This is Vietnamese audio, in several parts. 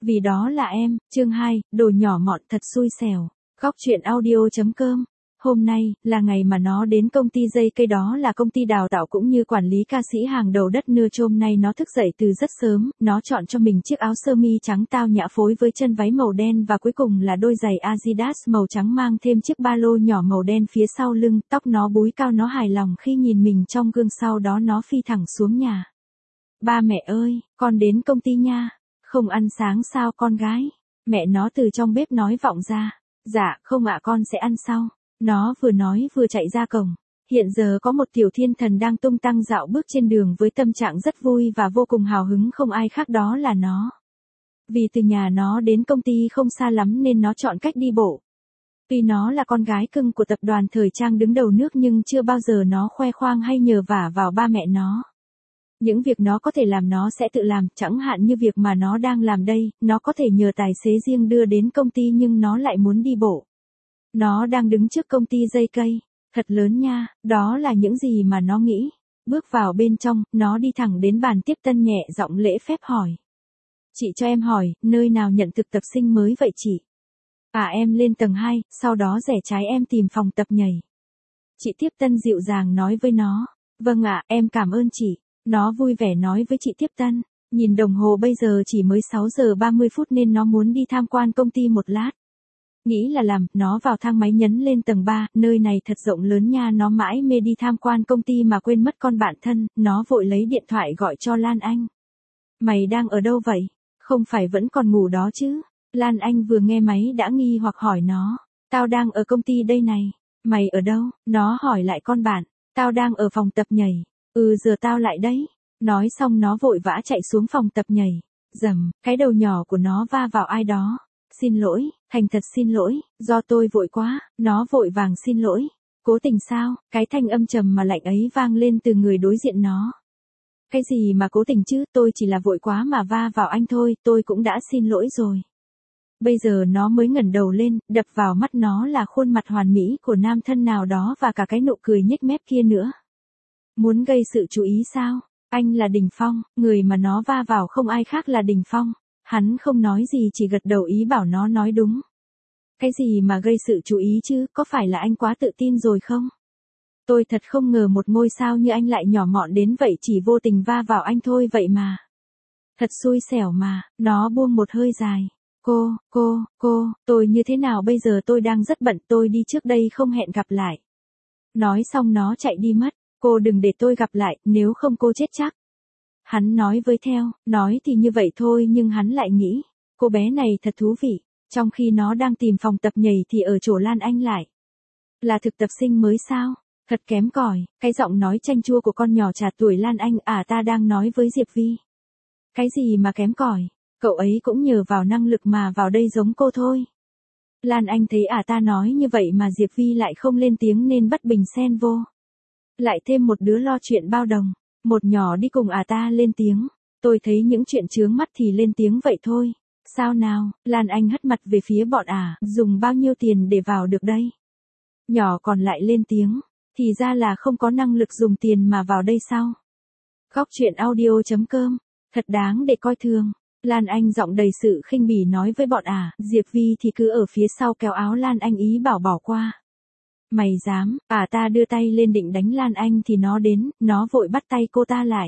Vì đó là em, chương 2, đồ nhỏ mọn thật xui xẻo. Góc truyện audio.com. Hôm nay, là ngày mà nó đến công ty dây cây, đó là công ty đào tạo cũng như quản lý ca sĩ hàng đầu đất nước. Hôm nay nó thức dậy từ rất sớm, nó chọn cho mình chiếc áo sơ mi trắng tao nhã phối với chân váy màu đen và cuối cùng là đôi giày Adidas màu trắng mang thêm chiếc ba lô nhỏ màu đen phía sau lưng. Tóc nó búi cao, nó hài lòng khi nhìn mình trong gương, sau đó nó phi thẳng xuống nhà. Ba mẹ ơi, con đến công ty nha. Không ăn sáng sao con gái? Mẹ nó từ trong bếp nói vọng ra. Dạ, không ạ, con sẽ ăn sau. Nó vừa nói vừa chạy ra cổng. Hiện giờ có một tiểu thiên thần đang tung tăng dạo bước trên đường với tâm trạng rất vui và vô cùng hào hứng, không ai khác đó là nó. Vì từ nhà nó đến công ty không xa lắm nên nó chọn cách đi bộ. Tuy nó là con gái cưng của tập đoàn thời trang đứng đầu nước nhưng chưa bao giờ nó khoe khoang hay nhờ vả vào ba mẹ nó. Những việc nó có thể làm nó sẽ tự làm, chẳng hạn như việc mà nó đang làm đây, nó có thể nhờ tài xế riêng đưa đến công ty nhưng nó lại muốn đi bộ. Nó đang đứng trước công ty dây cây, thật lớn nha, đó là những gì mà nó nghĩ. Bước vào bên trong, nó đi thẳng đến bàn tiếp tân, nhẹ giọng lễ phép hỏi. Chị cho em hỏi, nơi nào nhận thực tập sinh mới vậy chị? À, em lên tầng 2, sau đó rẽ trái em tìm phòng tập nhảy. Chị tiếp tân dịu dàng nói với nó. Vâng ạ, em cảm ơn chị. Nó vui vẻ nói với chị tiếp tân. Nhìn đồng hồ bây giờ chỉ mới 6 giờ 30 phút nên nó muốn đi tham quan công ty một lát. Nghĩ là làm, nó vào thang máy nhấn lên tầng 3, nơi này thật rộng lớn nha. Nó mãi mê đi tham quan công ty mà quên mất con bạn thân, nó vội lấy điện thoại gọi cho Lan Anh. Mày đang ở đâu vậy? Không phải vẫn còn ngủ đó chứ? Lan Anh vừa nghe máy đã nghi hoặc hỏi nó. Tao đang ở công ty đây này. Mày ở đâu? Nó hỏi lại con bạn. Tao đang ở phòng tập nhảy. Giờ tao lại đấy. Nói xong nó vội vã chạy xuống phòng tập nhảy. Dầm, cái đầu nhỏ của nó va vào ai đó. Xin lỗi, thành thật xin lỗi, do tôi vội quá. Nó vội vàng xin lỗi. Cố tình sao? Cái thanh âm trầm mà lạnh ấy vang lên từ người đối diện nó. Cái gì mà cố tình chứ, tôi chỉ là vội quá mà va vào anh thôi, tôi cũng đã xin lỗi rồi. Bây giờ nó mới ngẩng đầu lên, đập vào mắt nó là khuôn mặt hoàn mỹ của nam thân nào đó và cả cái nụ cười nhếch mép kia nữa. Muốn gây sự chú ý sao? Anh là Đình Phong, người mà nó va vào không ai khác là Đình Phong. Hắn không nói gì, chỉ gật đầu ý bảo nó nói đúng. Cái gì mà gây sự chú ý chứ, có phải là anh quá tự tin rồi không? Tôi thật không ngờ một ngôi sao như anh lại nhỏ mọn đến vậy, chỉ vô tình va vào anh thôi vậy mà. Thật xui xẻo mà. Nó buông một hơi dài. Cô, tôi như thế nào bây giờ, tôi đang rất bận, tôi đi trước đây, không hẹn gặp lại. Nói xong nó chạy đi mất. Cô đừng để tôi gặp lại, nếu không cô chết chắc. Hắn nói với theo, nói thì như vậy thôi nhưng hắn lại nghĩ, cô bé này thật thú vị. Trong khi nó đang tìm phòng tập nhảy thì ở chỗ Lan Anh lại. Là thực tập sinh mới sao? Thật kém cỏi, cái giọng nói chanh chua của con nhỏ trạc tuổi Lan Anh. À, ta đang nói với Diệp Vi. Cái gì mà kém cỏi? Cậu ấy cũng nhờ vào năng lực mà vào đây giống cô thôi. Lan Anh thấy ta nói như vậy mà Diệp Vi lại không lên tiếng nên bất bình xen vô. Lại thêm một đứa lo chuyện bao đồng. Một nhỏ đi cùng ta lên tiếng. Tôi thấy những chuyện chướng mắt thì lên tiếng vậy thôi. Sao nào? Lan Anh hất mặt về phía bọn dùng bao nhiêu tiền để vào được đây? Nhỏ còn lại lên tiếng. Thì ra là không có năng lực dùng tiền mà vào đây sao? Góc truyện audio.com. Thật đáng để coi thường. Lan Anh giọng đầy sự khinh bỉ nói với bọn Diệp Vi thì cứ ở phía sau kéo áo Lan Anh ý bảo bỏ qua. Mày dám? Ta đưa tay lên định đánh Lan Anh thì nó đến, nó vội bắt tay cô ta lại.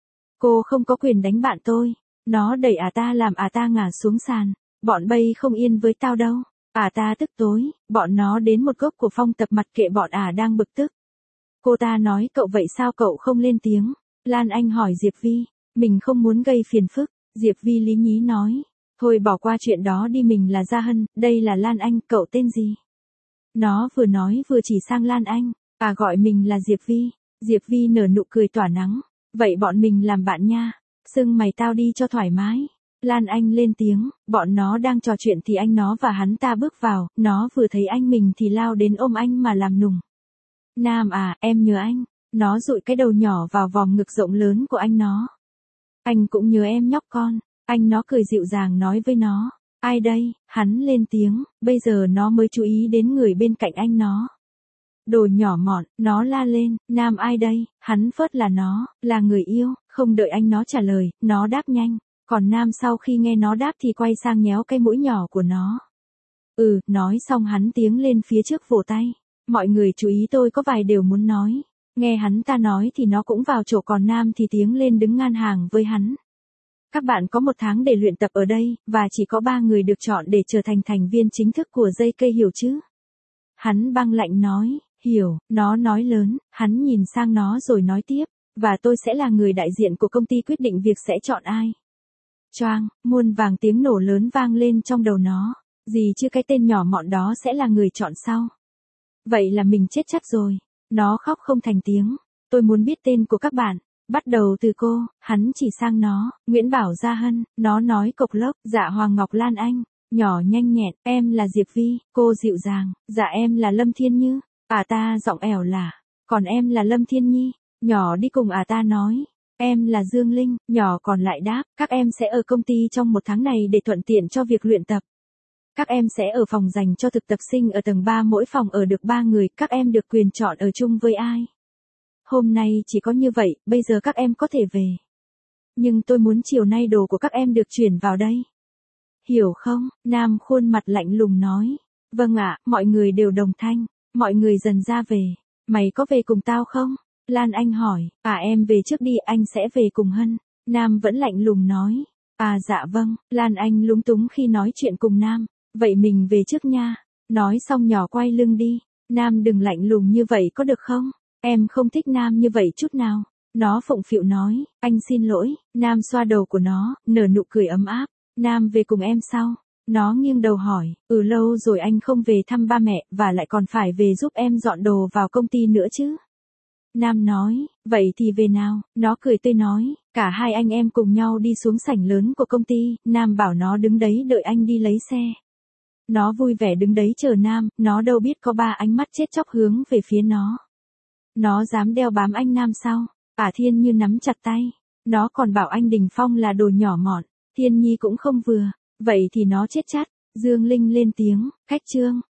Cô không có quyền đánh bạn tôi. Nó đẩy ta làm ta ngã xuống sàn. Bọn bay không yên với tao đâu. Ta tức tối, bọn nó đến một góc của phòng tập mặt kệ bọn đang bực tức. Cô ta nói cậu vậy sao cậu không lên tiếng? Lan Anh hỏi Diệp Vi, mình không muốn gây phiền phức. Diệp Vi lý nhí nói, thôi bỏ qua chuyện đó đi, mình là Gia Hân, đây là Lan Anh, cậu tên gì? Nó vừa nói vừa chỉ sang Lan Anh, gọi mình là Diệp Vi. Diệp Vi nở nụ cười tỏa nắng, vậy bọn mình làm bạn nha, xưng mày tao đi cho thoải mái. Lan Anh lên tiếng, bọn nó đang trò chuyện thì anh nó và hắn ta bước vào, nó vừa thấy anh mình thì lao đến ôm anh mà làm nùng. Nam em nhớ anh. Nó dụi cái đầu nhỏ vào vòng ngực rộng lớn của anh nó. Anh cũng nhớ em nhóc con. Anh nó cười dịu dàng nói với nó. Ai đây? Hắn lên tiếng, bây giờ nó mới chú ý đến người bên cạnh anh nó. Đồ nhỏ mọn, nó la lên, Nam ai đây? Hắn phớt là nó, là người yêu. Không đợi anh nó trả lời, nó đáp nhanh. Còn Nam sau khi nghe nó đáp thì quay sang nhéo cái mũi nhỏ của nó. Nói xong hắn tiến lên phía trước vỗ tay. Mọi người chú ý, tôi có vài điều muốn nói. Nghe hắn ta nói thì nó cũng vào chỗ, còn Nam thì tiến lên đứng ngang hàng với hắn. Các bạn có 1 tháng để luyện tập ở đây, và chỉ có 3 người được chọn để trở thành thành viên chính thức của JK, hiểu chứ? Hắn băng lạnh nói, hiểu. Nó nói lớn, hắn nhìn sang nó rồi nói tiếp, và tôi sẽ là người đại diện của công ty quyết định việc sẽ chọn ai. Choang, muôn vàng tiếng nổ lớn vang lên trong đầu nó. Gì chứ, cái tên nhỏ mọn đó sẽ là người chọn sau. Vậy là mình chết chắc rồi. Nó khóc không thành tiếng. Tôi muốn biết tên của các bạn. Bắt đầu từ cô. Hắn chỉ sang nó. Nguyễn Bảo Gia Hân. Nó nói cộc lốc. Dạ Hoàng Ngọc Lan Anh. Nhỏ nhanh nhẹn. Em là Diệp Vi. Cô dịu dàng. Dạ em là Lâm Thiên Như. Ta giọng ẻo lả. Còn em là Lâm Thiên Nhi. Nhỏ đi cùng ta nói. Em là Dương Linh. Nhỏ còn lại đáp. Các em sẽ ở công ty trong 1 tháng này để thuận tiện cho việc luyện tập. Các em sẽ ở phòng dành cho thực tập sinh ở tầng 3, mỗi phòng ở được 3 người, các em được quyền chọn ở chung với ai. Hôm nay chỉ có như vậy, bây giờ các em có thể về. Nhưng tôi muốn chiều nay đồ của các em được chuyển vào đây. Hiểu không? Nam khuôn mặt lạnh lùng nói. Vâng ạ, mọi người đều đồng thanh. Mọi người dần ra về. Mày có về cùng tao không? Lan Anh hỏi. Em về trước đi, anh sẽ về cùng Hân. Nam vẫn lạnh lùng nói. Dạ vâng. Lan Anh lúng túng khi nói chuyện cùng Nam. Vậy mình về trước nha. Nói xong nhỏ quay lưng đi. Nam đừng lạnh lùng như vậy có được không? Em không thích Nam như vậy chút nào. Nó phụng phịu nói. Anh xin lỗi. Nam xoa đầu của nó, nở nụ cười ấm áp. Nam về cùng em sao? Nó nghiêng đầu hỏi. Lâu rồi anh không về thăm ba mẹ, và lại còn phải về giúp em dọn đồ vào công ty nữa chứ. Nam nói. Vậy thì về nào? Nó cười tươi nói. Cả hai anh em cùng nhau đi xuống sảnh lớn của công ty. Nam bảo nó đứng đấy đợi anh đi lấy xe. Nó vui vẻ đứng đấy chờ Nam, nó đâu biết có 3 ánh mắt chết chóc hướng về phía nó. Nó dám đeo bám anh Nam sao? Thiên Như nắm chặt tay. Nó còn bảo anh Đình Phong là đồ nhỏ mọn. Thiên Nhi cũng không vừa. Vậy thì nó chết chắc. Dương Linh lên tiếng. Khách Trương.